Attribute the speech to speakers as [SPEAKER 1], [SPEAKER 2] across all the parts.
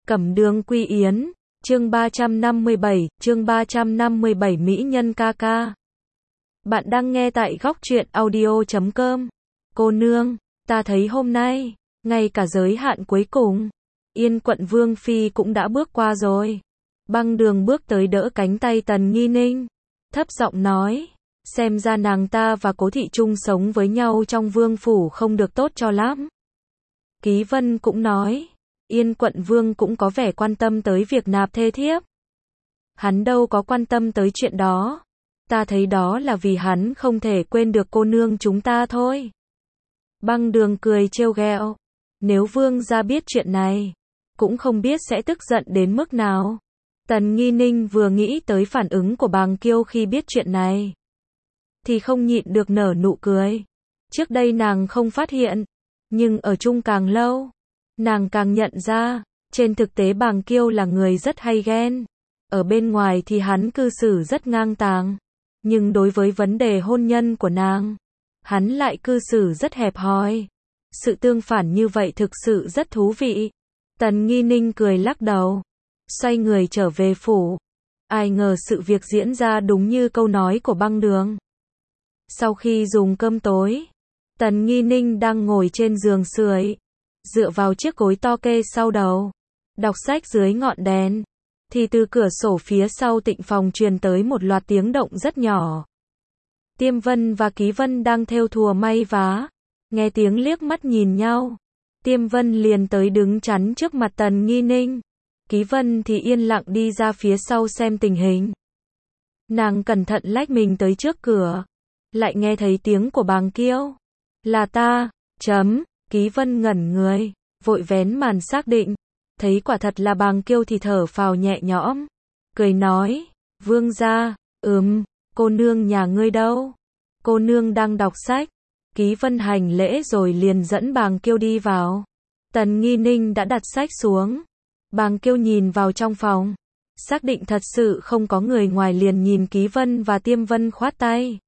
[SPEAKER 1] Cẩm Đường Quy Yến, chương 357, Mỹ Nhân ca ca. Bạn đang nghe tại góc truyện audio.com. Cô nương, ta thấy hôm nay, ngay cả giới hạn cuối cùng, Yên quận Vương Phi cũng đã bước qua rồi. Băng Đường bước tới đỡ cánh tay Tần Nghi Ninh, thấp giọng nói, xem ra nàng ta và Cố Thị chung sống với nhau trong vương phủ không được tốt cho lắm. Ký Vân cũng nói, Yên quận Vương cũng có vẻ quan tâm tới việc nạp thê thiếp. Hắn đâu có quan tâm tới chuyện đó. Ta thấy đó là vì hắn không thể quên được cô nương chúng ta thôi. Băng Đường cười trêu ghẹo. Nếu vương gia biết chuyện này, cũng không biết sẽ tức giận đến mức nào. Tần Nghi Ninh vừa nghĩ tới phản ứng của Bàng Kiêu khi biết chuyện này, thì không nhịn được nở nụ cười. Trước đây nàng không phát hiện, nhưng ở chung càng lâu, nàng càng nhận ra, trên thực tế Bàng Kiêu là người rất hay ghen. Ở bên ngoài thì hắn cư xử rất ngang tàng, nhưng đối với vấn đề hôn nhân của nàng, hắn lại cư xử rất hẹp hòi. Sự tương phản như vậy thực sự rất thú vị. Tần Nghi Ninh cười lắc đầu, xoay người trở về phủ. Ai ngờ sự việc diễn ra đúng như câu nói của Băng Đường. Sau khi dùng cơm tối, Tần Nghi Ninh đang ngồi trên giường sưởi, dựa vào chiếc gối to kê sau đầu, đọc sách dưới ngọn đèn, thì từ cửa sổ phía sau tịnh phòng truyền tới một loạt tiếng động rất nhỏ. Tiêm Vân và Ký Vân đang thêu thùa may vá, nghe tiếng liếc mắt nhìn nhau. Tiêm Vân liền tới đứng chắn trước mặt Tần Nghi Ninh. Ký Vân thì yên lặng đi ra phía sau xem tình hình. Nàng cẩn thận lách mình tới trước cửa, lại nghe thấy tiếng của Bàng Kiêu. Là ta, Ký Vân ngẩn người, vội vén màn xác định, thấy quả thật là Bàng Kiêu thì thở phào nhẹ nhõm, cười nói, vương gia, cô nương nhà ngươi đâu? Cô nương đang đọc sách. Ký Vân hành lễ rồi liền dẫn Bàng Kiêu đi vào. Tần Nghi Ninh đã đặt sách xuống. Bàng Kiêu nhìn vào trong phòng, xác định thật sự không có người ngoài liền nhìn Ký Vân và Tiêm Vân khoát tay.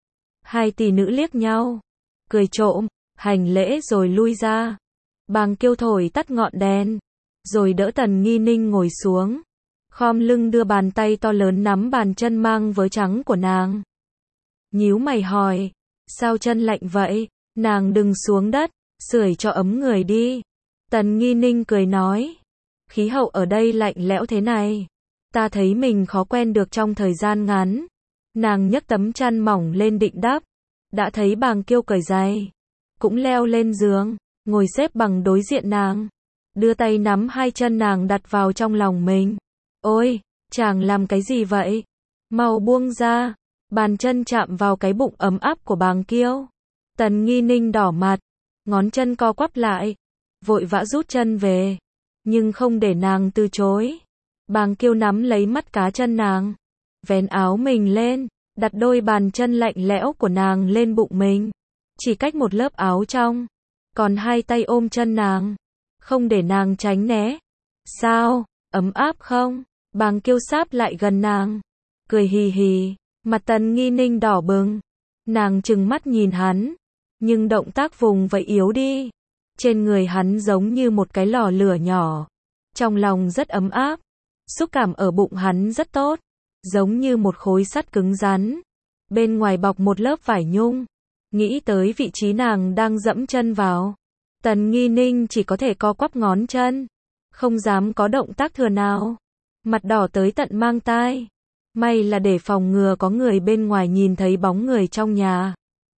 [SPEAKER 1] Hai tỷ nữ liếc nhau, cười trộm, hành lễ rồi lui ra. Bàng Kiêu thổi tắt ngọn đèn, rồi đỡ Tần Nghi Ninh ngồi xuống, khom lưng đưa bàn tay to lớn nắm bàn chân mang vớ trắng của nàng. Nhíu mày hỏi, sao chân lạnh vậy? Nàng đừng xuống đất, sưởi cho ấm người đi. Tần Nghi Ninh cười nói, khí hậu ở đây lạnh lẽo thế này, ta thấy mình khó quen được trong thời gian ngắn. Nàng nhấc tấm chăn mỏng lên định đắp, đã thấy Bàng Kiêu cởi giày, cũng leo lên giường, ngồi xếp bằng đối diện nàng, đưa tay nắm hai chân nàng đặt vào trong lòng mình. Ôi, chàng làm cái gì vậy? Mau buông ra. Bàn chân chạm vào cái bụng ấm áp của Bàng Kiêu. Tần Nghi Ninh đỏ mặt, ngón chân co quắp lại, vội vã rút chân về, nhưng không để nàng từ chối. Bàng Kiêu nắm lấy mắt cá chân nàng, vén áo mình lên, đặt đôi bàn chân lạnh lẽo của nàng lên bụng mình, chỉ cách một lớp áo trong, còn hai tay ôm chân nàng, không để nàng tránh né. Sao, ấm áp không? Bàng Kiêu sáp lại gần nàng, cười hì hì. Mặt Tần Nghi Ninh đỏ bừng, nàng trừng mắt nhìn hắn, nhưng động tác vùng vẫy yếu đi. Trên người hắn giống như một cái lò lửa nhỏ, trong lòng rất ấm áp, xúc cảm ở bụng hắn rất tốt, giống như một khối sắt cứng rắn, bên ngoài bọc một lớp vải nhung. Nghĩ tới vị trí nàng đang dẫm chân vào, Tần Nghi Ninh chỉ có thể co quắp ngón chân, không dám có động tác thừa nào, mặt đỏ tới tận mang tai. May là để phòng ngừa có người bên ngoài nhìn thấy bóng người trong nhà.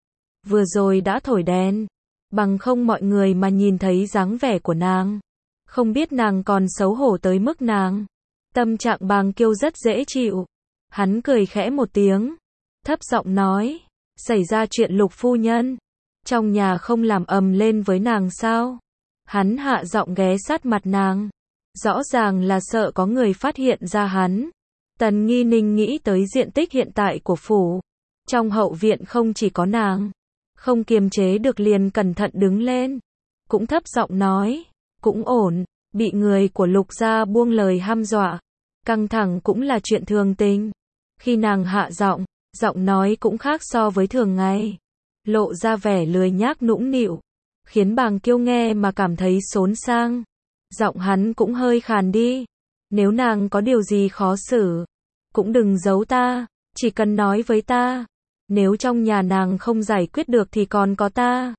[SPEAKER 1] Vừa rồi đã thổi đèn, bằng không mọi người mà nhìn thấy dáng vẻ của nàng, không biết nàng còn xấu hổ tới mức nàng. Tâm trạng Bàng Kiêu rất dễ chịu. Hắn cười khẽ một tiếng, thấp giọng nói, xảy ra chuyện Lục phu nhân, trong nhà không làm ầm lên với nàng sao? Hắn hạ giọng ghé sát mặt nàng, rõ ràng là sợ có người phát hiện ra hắn. Tần Nghi Ninh nghĩ tới diện tích hiện tại của phủ. Trong hậu viện không chỉ có nàng. Không kiềm chế được liền cẩn thận đứng lên. Cũng thấp giọng nói. Cũng ổn. Bị người của Lục gia buông lời hăm dọa. Căng thẳng cũng là chuyện thường tình. Khi nàng hạ giọng, giọng nói cũng khác so với thường ngày. Lộ ra vẻ lười nhác nũng nịu. Khiến Bàng Kiêu nghe mà cảm thấy xốn sang. Giọng hắn cũng hơi khàn đi. Nếu nàng có điều gì khó xử, cũng đừng giấu ta, chỉ cần nói với ta. Nếu trong nhà nàng không giải quyết được thì còn có ta.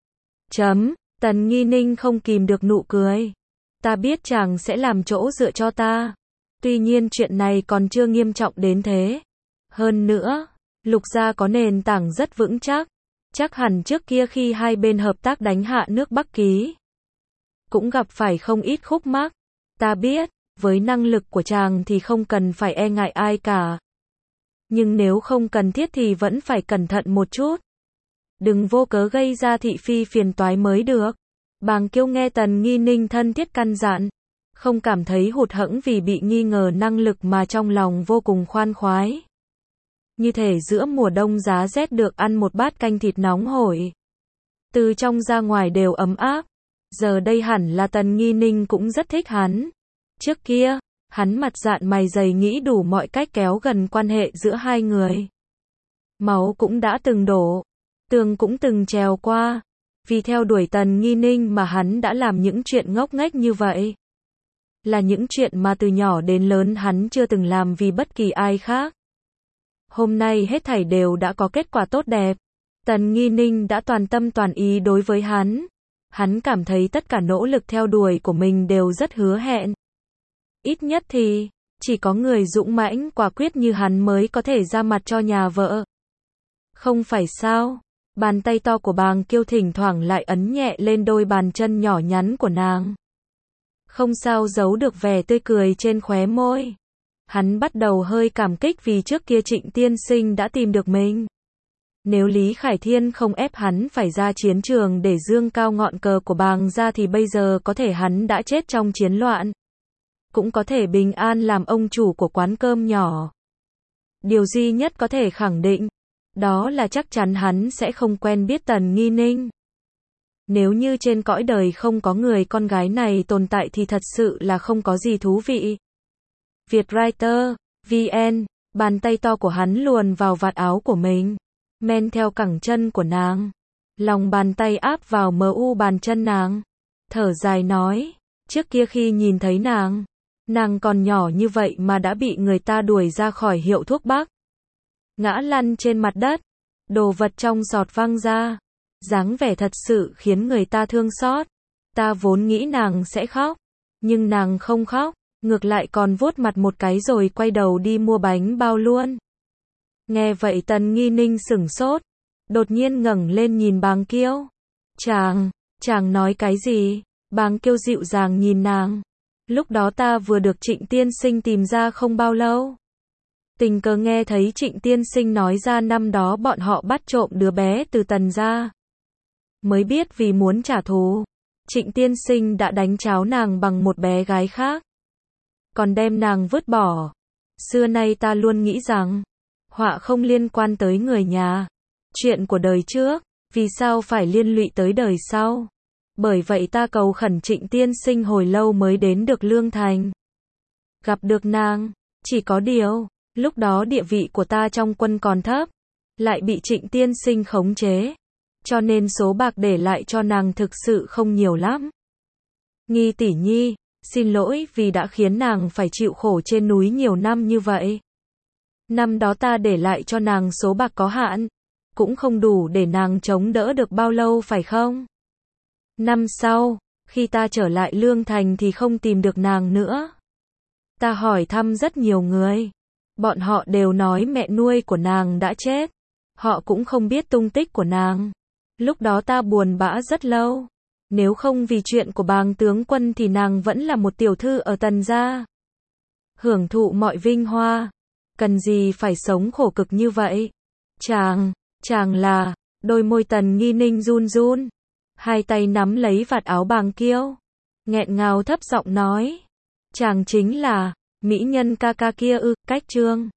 [SPEAKER 1] Tần Nghi Ninh không kìm được nụ cười. Ta biết chàng sẽ làm chỗ dựa cho ta. Tuy nhiên chuyện này còn chưa nghiêm trọng đến thế. Hơn nữa, Lục gia có nền tảng rất vững chắc. Chắc hẳn trước kia khi hai bên hợp tác đánh hạ nước Bắc Ký, cũng gặp phải không ít khúc mắc. Ta biết, với năng lực của chàng thì không cần phải e ngại ai cả. Nhưng nếu không cần thiết thì vẫn phải cẩn thận một chút. Đừng vô cớ gây ra thị phi phiền toái mới được. Bàng Kiêu nghe Tần Nghi Ninh thân thiết căn dặn, không cảm thấy hụt hẫng vì bị nghi ngờ năng lực mà trong lòng vô cùng khoan khoái. Như thể giữa mùa đông giá rét được ăn một bát canh thịt nóng hổi. Từ trong ra ngoài đều ấm áp. Giờ đây hẳn là Tần Nghi Ninh cũng rất thích hắn. Trước kia, hắn mặt dạn mày dày nghĩ đủ mọi cách kéo gần quan hệ giữa hai người. Máu cũng đã từng đổ, tường cũng từng trèo qua. Vì theo đuổi Tần Nghi Ninh mà hắn đã làm những chuyện ngốc nghếch như vậy. Là những chuyện mà từ nhỏ đến lớn hắn chưa từng làm vì bất kỳ ai khác. Hôm nay hết thảy đều đã có kết quả tốt đẹp. Tần Nghi Ninh đã toàn tâm toàn ý đối với hắn. Hắn cảm thấy tất cả nỗ lực theo đuổi của mình đều rất hứa hẹn. Ít nhất thì, chỉ có người dũng mãnh quả quyết như hắn mới có thể ra mặt cho nhà vợ. Không phải sao? Bàn tay to của Bàng Kiêu thỉnh thoảng lại ấn nhẹ lên đôi bàn chân nhỏ nhắn của nàng. Không sao giấu được vẻ tươi cười trên khóe môi. Hắn bắt đầu hơi cảm kích vì trước kia Trịnh tiên sinh đã tìm được mình. Nếu Lý Khải Thiên không ép hắn phải ra chiến trường để dương cao ngọn cờ của Bàng gia thì bây giờ có thể hắn đã chết trong chiến loạn. Cũng có thể bình an làm ông chủ của quán cơm nhỏ. Điều duy nhất có thể khẳng định, đó là chắc chắn hắn sẽ không quen biết Tần Nghi Ninh. Nếu như trên cõi đời không có người con gái này tồn tại thì thật sự là không có gì thú vị. Vietwriter, VN, bàn tay to của hắn luồn vào vạt áo của mình, men theo cẳng chân của nàng. Lòng bàn tay áp vào mu bàn chân nàng. Thở dài nói, trước kia khi nhìn thấy nàng còn nhỏ như vậy mà đã bị người ta đuổi ra khỏi hiệu thuốc bắc. Ngã lăn trên mặt đất, đồ vật trong giọt văng ra. Dáng vẻ thật sự khiến người ta thương xót. Ta vốn nghĩ nàng sẽ khóc, nhưng nàng không khóc, ngược lại còn vuốt mặt một cái rồi quay đầu đi mua bánh bao luôn. Nghe vậy Tần Nghi Ninh sửng sốt, đột nhiên ngẩng lên nhìn Bàng Kiêu. Chàng nói cái gì? Bàng Kiêu dịu dàng nhìn nàng. Lúc đó ta vừa được Trịnh tiên sinh tìm ra không bao lâu. Tình cờ nghe thấy Trịnh tiên sinh nói ra năm đó bọn họ bắt trộm đứa bé từ Tần gia. Mới biết vì muốn trả thù, Trịnh tiên sinh đã đánh cháo nàng bằng một bé gái khác. Còn đem nàng vứt bỏ. Xưa nay ta luôn nghĩ rằng, họa không liên quan tới người nhà. Chuyện của đời trước, vì sao phải liên lụy tới đời sau? Bởi vậy ta cầu khẩn Trịnh tiên sinh hồi lâu mới đến được Lương Thành. Gặp được nàng, chỉ có điều, lúc đó địa vị của ta trong quân còn thấp, lại bị Trịnh tiên sinh khống chế. Cho nên số bạc để lại cho nàng thực sự không nhiều lắm. Nghi tỷ nhi, xin lỗi vì đã khiến nàng phải chịu khổ trên núi nhiều năm như vậy. Năm đó ta để lại cho nàng số bạc có hạn, cũng không đủ để nàng chống đỡ được bao lâu phải không? Năm sau, khi ta trở lại Lương Thành thì không tìm được nàng nữa. Ta hỏi thăm rất nhiều người. Bọn họ đều nói mẹ nuôi của nàng đã chết. Họ cũng không biết tung tích của nàng. Lúc đó ta buồn bã rất lâu. Nếu không vì chuyện của Bàng tướng quân thì nàng vẫn là một tiểu thư ở Tần gia. Hưởng thụ mọi vinh hoa. Cần gì phải sống khổ cực như vậy? Chàng là, đôi môi Tần Nghi Ninh run run. Hai tay nắm lấy vạt áo Bàng Kiêu. Nghẹn ngào thấp giọng nói. Chàng chính là, mỹ nhân ca ca kia ư, Cách Trương.